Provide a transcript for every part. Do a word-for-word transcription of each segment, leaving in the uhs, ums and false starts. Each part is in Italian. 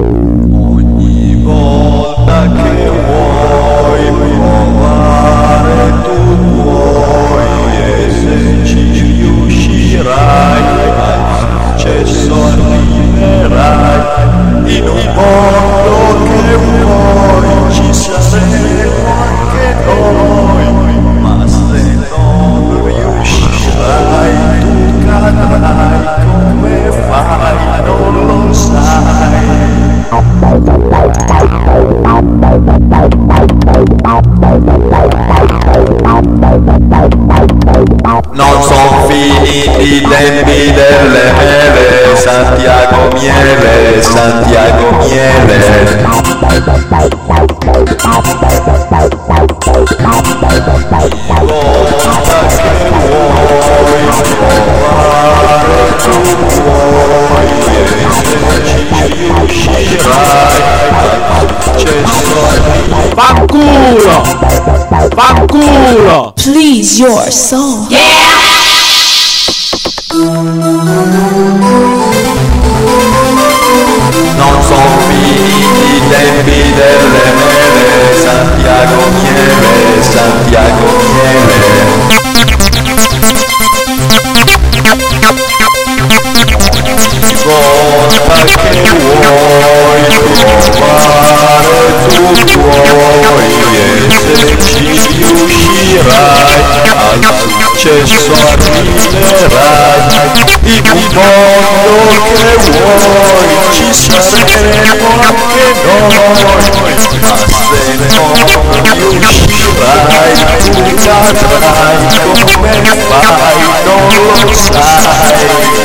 Ogni volta che vuoi provare tu vuoi e se ci riuscirai al successo arriverai. In un mondo che vuoi ci saremo anche noi, ma se non riuscirai tu cadrai, come fai non lo sai. Non son finiti i tempi delle mele, Santiago Miele, Santiago Miele. Volta che vuoi provare tu vuoi e se ci riuscirai al successo arriverai. Fanculo! Fanculo! Please your soul. Non son finiti i tempi delle mele, Santiago Miele, Santiago Miele. Volta che vuoi provare tu vuoi e se ci riuscirai al successo arriverai. In un mondo che vuoi ci saremo anche noi, ma se non riuscirai tu cadrai, come fai non lo sai.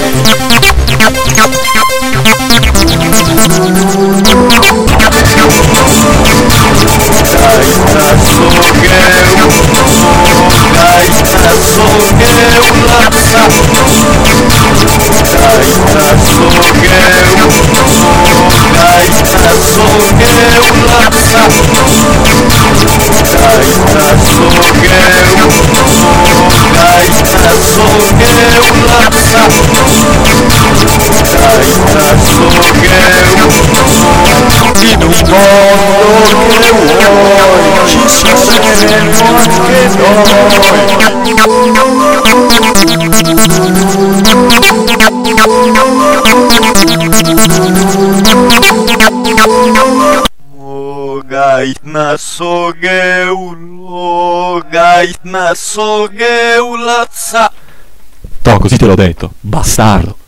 Dai cazzo che uno, dai cazzo che una sa, dai cazzo che uno, dai cazzo che una sa, dai cazzo che uno, dai cazzo che una sa, dai cazzo che in un mondo che vuoi ci saremo anche noi. Oh gaitna sogeu, gaitna sogeu lazza. Toh, così te l'ho detto, bastardo.